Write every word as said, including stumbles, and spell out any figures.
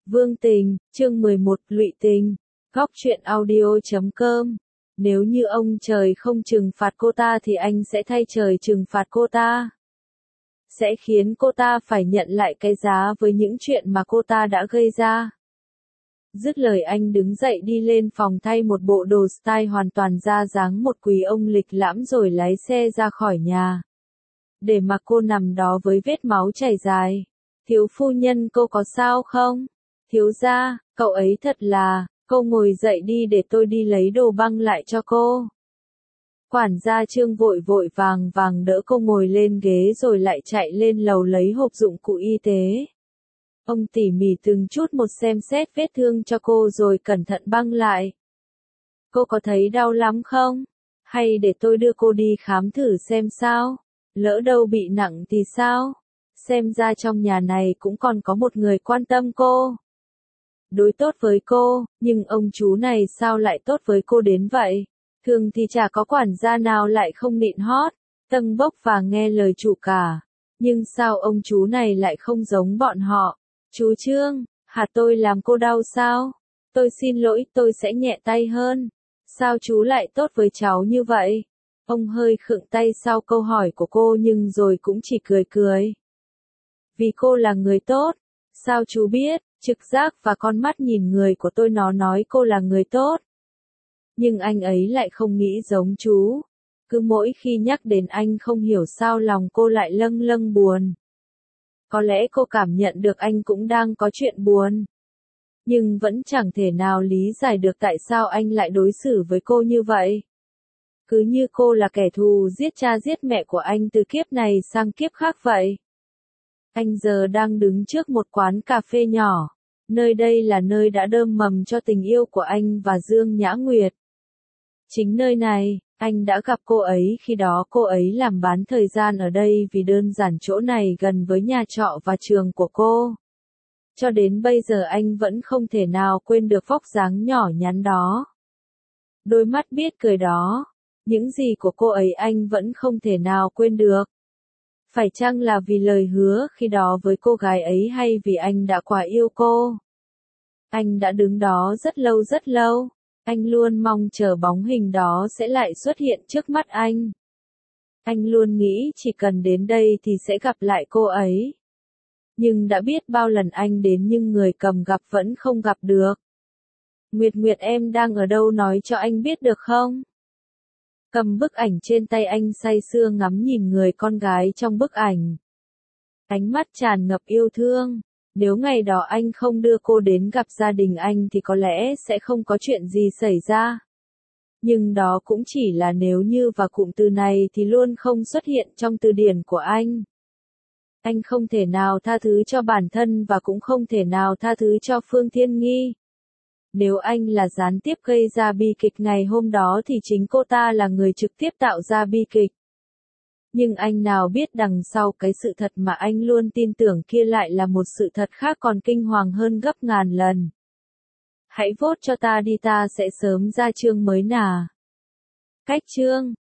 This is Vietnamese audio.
Vương Tình, chương mười một, Lụy Tình, Góc truyện audio chấm com. Nếu như ông trời không trừng phạt cô ta thì anh sẽ thay trời trừng phạt cô ta. Sẽ khiến cô ta phải nhận lại cái giá với những chuyện mà cô ta đã gây ra. Dứt lời anh đứng dậy đi lên phòng thay một bộ đồ style hoàn toàn ra dáng một quý ông lịch lãm rồi lái xe ra khỏi nhà. Để mặc cô nằm đó với vết máu chảy dài. Thiếu phu nhân cô có sao không? Thiếu gia, cậu ấy thật là, cô ngồi dậy đi để tôi đi lấy đồ băng lại cho cô. Quản gia Trương vội vội vàng vàng đỡ cô ngồi lên ghế rồi lại chạy lên lầu lấy hộp dụng cụ y tế. Ông tỉ mỉ từng chút một xem xét vết thương cho cô rồi cẩn thận băng lại. Cô có thấy đau lắm không? Hay để tôi đưa cô đi khám thử xem sao? Lỡ đâu bị nặng thì sao? Xem ra trong nhà này cũng còn có một người quan tâm cô. Đối tốt với cô, nhưng ông chú này sao lại tốt với cô đến vậy? Thường thì chả có quản gia nào lại không nịnh hót, tâng bốc và nghe lời chủ cả. Nhưng sao ông chú này lại không giống bọn họ? Chú Trương, hả tôi làm cô đau sao? Tôi xin lỗi, tôi sẽ nhẹ tay hơn. Sao chú lại tốt với cháu như vậy? Ông hơi khựng tay sau câu hỏi của cô nhưng rồi cũng chỉ cười cười. Vì cô là người tốt. Sao chú biết? Trực giác và con mắt nhìn người của tôi nó nói cô là người tốt. Nhưng anh ấy lại không nghĩ giống chú. Cứ mỗi khi nhắc đến anh không hiểu sao lòng cô lại lâng lâng buồn. Có lẽ cô cảm nhận được anh cũng đang có chuyện buồn. Nhưng vẫn chẳng thể nào lý giải được tại sao anh lại đối xử với cô như vậy. Cứ như cô là kẻ thù giết cha giết mẹ của anh từ kiếp này sang kiếp khác vậy. Anh giờ đang đứng trước một quán cà phê nhỏ. Nơi đây là nơi đã đơm mầm cho tình yêu của anh và Dương Nhã Nguyệt. Chính nơi này, anh đã gặp cô ấy khi đó cô ấy làm bán thời gian ở đây vì đơn giản chỗ này gần với nhà trọ và trường của cô. Cho đến bây giờ anh vẫn không thể nào quên được vóc dáng nhỏ nhắn đó. Đôi mắt biết cười đó. Những gì của cô ấy anh vẫn không thể nào quên được. Phải chăng là vì lời hứa khi đó với cô gái ấy hay vì anh đã quá yêu cô? Anh đã đứng đó rất lâu rất lâu. Anh luôn mong chờ bóng hình đó sẽ lại xuất hiện trước mắt anh. Anh luôn nghĩ chỉ cần đến đây thì sẽ gặp lại cô ấy. Nhưng đã biết bao lần anh đến nhưng người cầm gặp vẫn không gặp được. Nguyệt Nguyệt em đang ở đâu nói cho anh biết được không? Cầm bức ảnh trên tay anh say sưa ngắm nhìn người con gái trong bức ảnh. Ánh mắt tràn ngập yêu thương. Nếu ngày đó anh không đưa cô đến gặp gia đình anh thì có lẽ sẽ không có chuyện gì xảy ra. Nhưng đó cũng chỉ là nếu như và cụm từ này thì luôn không xuất hiện trong từ điển của anh. Anh không thể nào tha thứ cho bản thân và cũng không thể nào tha thứ cho Phương Thiên Nghi. Nếu anh là gián tiếp gây ra bi kịch ngày hôm đó thì chính cô ta là người trực tiếp tạo ra bi kịch. Nhưng anh nào biết đằng sau cái sự thật mà anh luôn tin tưởng kia lại là một sự thật khác còn kinh hoàng hơn gấp ngàn lần. Hãy vote cho ta đi ta sẽ sớm ra chương mới nà. Cách chương